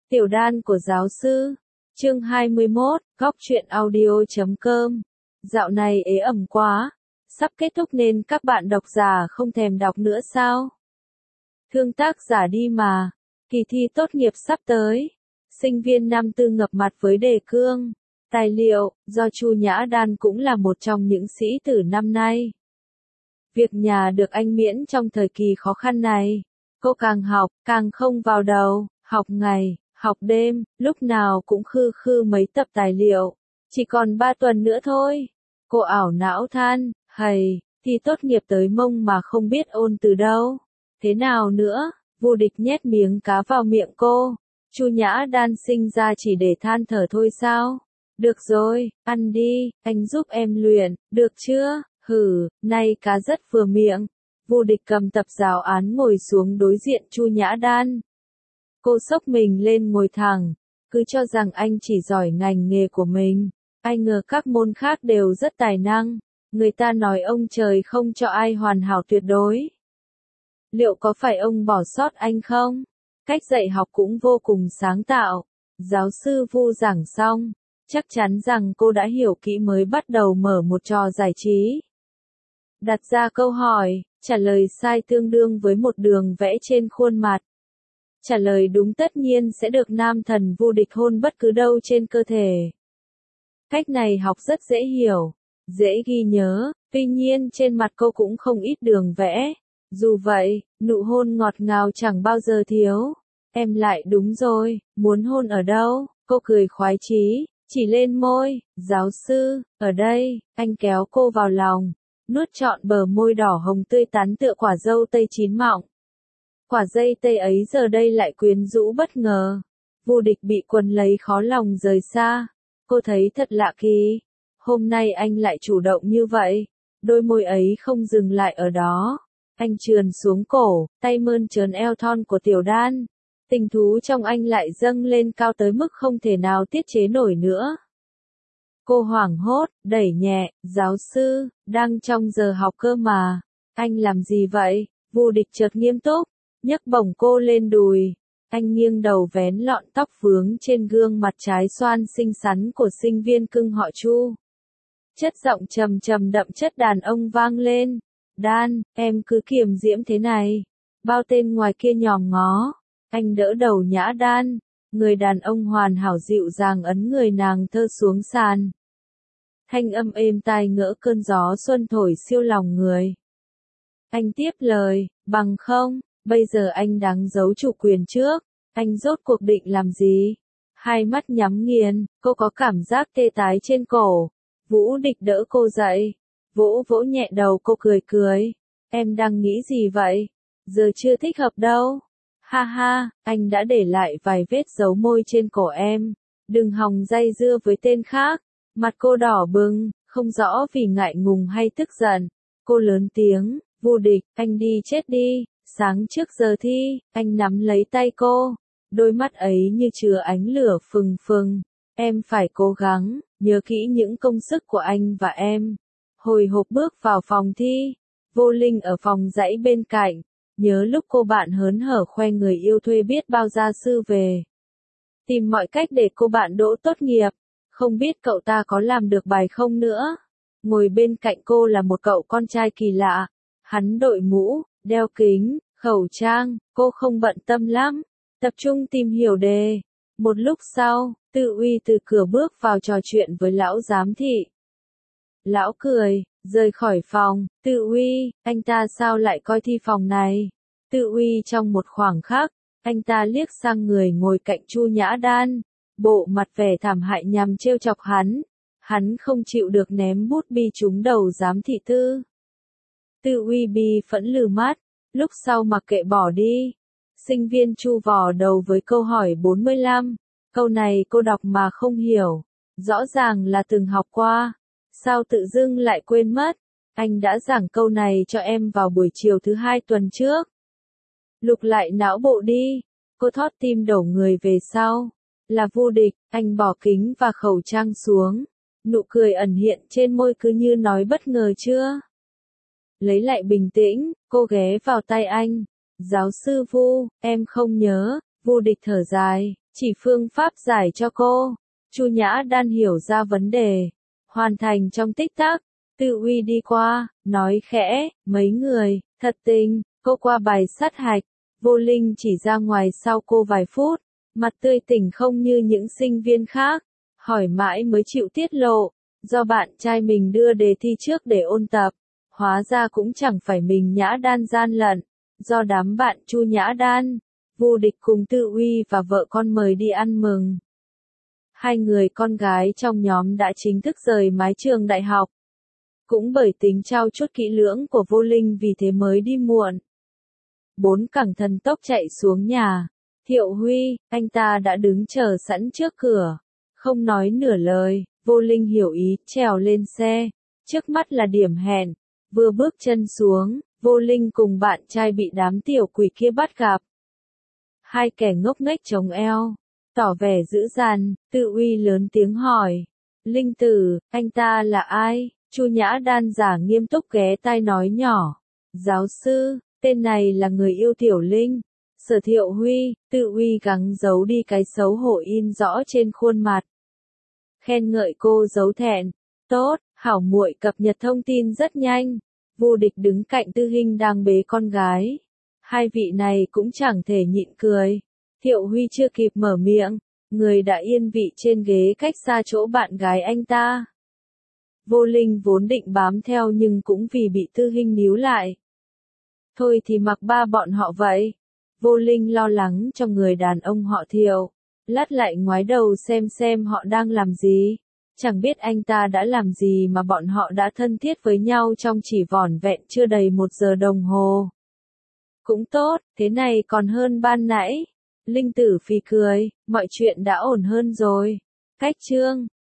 Tiểu đan của giáo sư. Chương 21, góc truyện audio.com. Dạo này ế ẩm quá, sắp kết thúc nên các bạn độc giả không thèm đọc nữa sao? Thương tác giả đi mà, kỳ thi tốt nghiệp sắp tới. Sinh viên năm tư ngập mặt với đề cương, tài liệu, do Chu Nhã Đan cũng là một trong những sĩ tử năm nay. Việc nhà được anh miễn trong thời kỳ khó khăn này. Cô càng học, càng không vào đầu, học ngày, học đêm, lúc nào cũng khư khư mấy tập tài liệu. Chỉ còn 3 tuần nữa thôi. Cô ảo não than, hầy, thi tốt nghiệp tới mông mà không biết ôn từ đâu. Thế nào nữa, vô địch nhét miếng cá vào miệng cô. Chu Nhã Đan sinh ra chỉ để than thở thôi sao? Được rồi, ăn đi, anh giúp em luyện, được chưa? Hử, nay cá rất vừa miệng. Vô địch cầm tập giáo án ngồi xuống đối diện Chu Nhã Đan. Cô xốc mình lên ngồi thẳng, cứ cho rằng anh chỉ giỏi ngành nghề của mình. Ai ngờ các môn khác đều rất tài năng. Người ta nói ông trời không cho ai hoàn hảo tuyệt đối. Liệu có phải ông bỏ sót anh không? Cách dạy học cũng vô cùng sáng tạo. Giáo sư Vu giảng xong, chắc chắn rằng cô đã hiểu kỹ mới bắt đầu mở một trò giải trí. Đặt ra câu hỏi, trả lời sai tương đương với một đường vẽ trên khuôn mặt. Trả lời đúng tất nhiên sẽ được nam thần vô địch hôn bất cứ đâu trên cơ thể. Cách này học rất dễ hiểu, dễ ghi nhớ, tuy nhiên trên mặt cô cũng không ít đường vẽ. Dù vậy, nụ hôn ngọt ngào chẳng bao giờ thiếu. Em lại đúng rồi, muốn hôn ở đâu? Cô cười khoái chí, chỉ lên môi, giáo sư, ở đây, anh kéo cô vào lòng, nuốt trọn bờ môi đỏ hồng tươi tắn tựa quả dâu tây chín mọng. Quả dây tây ấy giờ đây lại quyến rũ bất ngờ. Vô địch bị quấn lấy khó lòng rời xa. Cô thấy thật lạ kỳ. Hôm nay anh lại chủ động như vậy. Đôi môi ấy không dừng lại ở đó. Anh trườn xuống cổ, tay mơn trớn eo thon của Tiểu Đan. Tình thú trong anh lại dâng lên cao tới mức không thể nào tiết chế nổi nữa. Cô hoảng hốt, đẩy nhẹ, giáo sư, đang trong giờ học cơ mà. Anh làm gì vậy? Vô địch chợt nghiêm túc, nhấc bổng cô lên đùi. Anh nghiêng đầu vén lọn tóc vướng trên gương mặt trái xoan xinh xắn của sinh viên cưng họ Chu. Chất giọng trầm trầm đậm chất đàn ông vang lên. Đan, em cứ kiềm diễm thế này. Bao tên ngoài kia nhòm ngó. Anh đỡ đầu Nhã Đan. Người đàn ông hoàn hảo dịu dàng ấn người nàng thơ xuống sàn. Thanh âm êm tai ngỡ cơn gió xuân thổi siêu lòng người. Anh tiếp lời, bằng không, bây giờ anh đáng giấu chủ quyền trước. Anh rốt cuộc định làm gì? Hai mắt nhắm nghiền, cô có cảm giác tê tái trên cổ. Vũ địch đỡ cô dậy. Vỗ vỗ nhẹ đầu cô cười cười. Em đang nghĩ gì vậy? Giờ chưa thích hợp đâu. Ha ha, anh đã để lại vài vết dấu môi trên cổ em. Đừng hòng dây dưa với tên khác. Mặt cô đỏ bừng, không rõ vì ngại ngùng hay tức giận. Cô lớn tiếng, vô địch, anh đi chết đi. Sáng trước giờ thi, anh nắm lấy tay cô. Đôi mắt ấy như chứa ánh lửa phừng phừng. Em phải cố gắng, nhớ kỹ những công sức của anh và em. Hồi hộp bước vào phòng thi. Vô Linh ở phòng dãy bên cạnh. Nhớ lúc cô bạn hớn hở khoe người yêu thuê biết bao gia sư về. Tìm mọi cách để cô bạn đỗ tốt nghiệp. Không biết cậu ta có làm được bài không nữa. Ngồi bên cạnh cô là một cậu con trai kỳ lạ. Hắn đội mũ, đeo kính, khẩu trang, cô không bận tâm lắm. Tập trung tìm hiểu đề. Một lúc sau, Tự Uy từ cửa bước vào trò chuyện với lão giám thị. Lão cười, rời khỏi phòng. Tự Uy, anh ta sao lại coi thi phòng này? Tự Uy trong một khoảng khắc, anh ta liếc sang người ngồi cạnh Chu Nhã Đan. Bộ mặt vẻ thảm hại nhằm trêu chọc hắn. Hắn không chịu được ném bút bi trúng đầu giám thị Tư. Tự Uy bi phẫn lừ mắt, lúc sau mặc kệ bỏ đi. Sinh viên Chu vò đầu với câu hỏi 45. Câu này cô đọc mà không hiểu. Rõ ràng là từng học qua. Sao tự dưng lại quên mất? Anh đã giảng câu này cho em vào buổi chiều thứ 2 tuần trước. Lục lại não bộ đi. Cô thót tim đổ người về sau. Là vô địch, anh bỏ kính và khẩu trang xuống. Nụ cười ẩn hiện trên môi cứ như nói bất ngờ chưa? Lấy lại bình tĩnh, cô ghé vào tay anh. Giáo sư Vu, em không nhớ. Vô địch thở dài, Chỉ phương pháp giải cho cô. Chu Nhã Đan hiểu ra vấn đề. Hoàn thành trong tích tắc. Tư Uy đi qua, nói khẽ, mấy người, thật tình, cô qua bài sát hạch. Vô Linh chỉ ra ngoài sau cô vài phút, mặt tươi tỉnh không như những sinh viên khác. Hỏi mãi mới chịu tiết lộ, do bạn trai mình đưa đề thi trước để ôn tập. Hóa ra cũng chẳng phải mình Nhã Đan gian lận, do đám bạn Chu Nhã Đan, Vô Địch cùng Tư Uy và vợ con mời đi ăn mừng. Hai người con gái trong nhóm đã chính thức rời mái trường đại học. Cũng bởi tính trau chuốt kỹ lưỡng của Vô Linh vì thế mới đi muộn. Bốn cẳng thần tốc chạy xuống nhà. Thiệu Huy, anh ta đã đứng chờ sẵn trước cửa. Không nói nửa lời, Vô Linh hiểu ý, trèo lên xe. Trước mắt là điểm hẹn. Vừa bước chân xuống, Vô Linh cùng bạn trai bị đám tiểu quỷ kia bắt gặp. Hai kẻ ngốc nghếch chống eo, tỏ vẻ dữ dằn. Tư Uy lớn tiếng hỏi. Linh tử, anh ta là ai? Chu Nhã Đan giả nghiêm túc ghé tai nói nhỏ. Giáo sư, tên này là người yêu Tiểu Linh. Sở Thiệu Huy, Tư Uy gắng giấu đi cái xấu hổ in rõ trên khuôn mặt. Khen ngợi cô giấu thẹn. Tốt, hảo muội cập nhật thông tin rất nhanh. Vô Địch đứng cạnh Tư Hinh đang bế con gái. Hai vị này cũng chẳng thể nhịn cười. Thiệu Huy chưa kịp mở miệng, người đã yên vị trên ghế cách xa chỗ bạn gái anh ta. Vô Linh vốn định bám theo nhưng cũng vì bị Tư Hinh níu lại. Thôi thì mặc ba bọn họ vậy. Vô Linh lo lắng cho người đàn ông họ Thiệu. Lát lại ngoái đầu xem họ đang làm gì. Chẳng biết anh ta đã làm gì mà bọn họ đã thân thiết với nhau trong chỉ vỏn vẹn chưa đầy 1 giờ đồng hồ. Cũng tốt, thế này còn hơn ban nãy. Linh tử phì cười, mọi chuyện đã ổn hơn rồi. Cách chương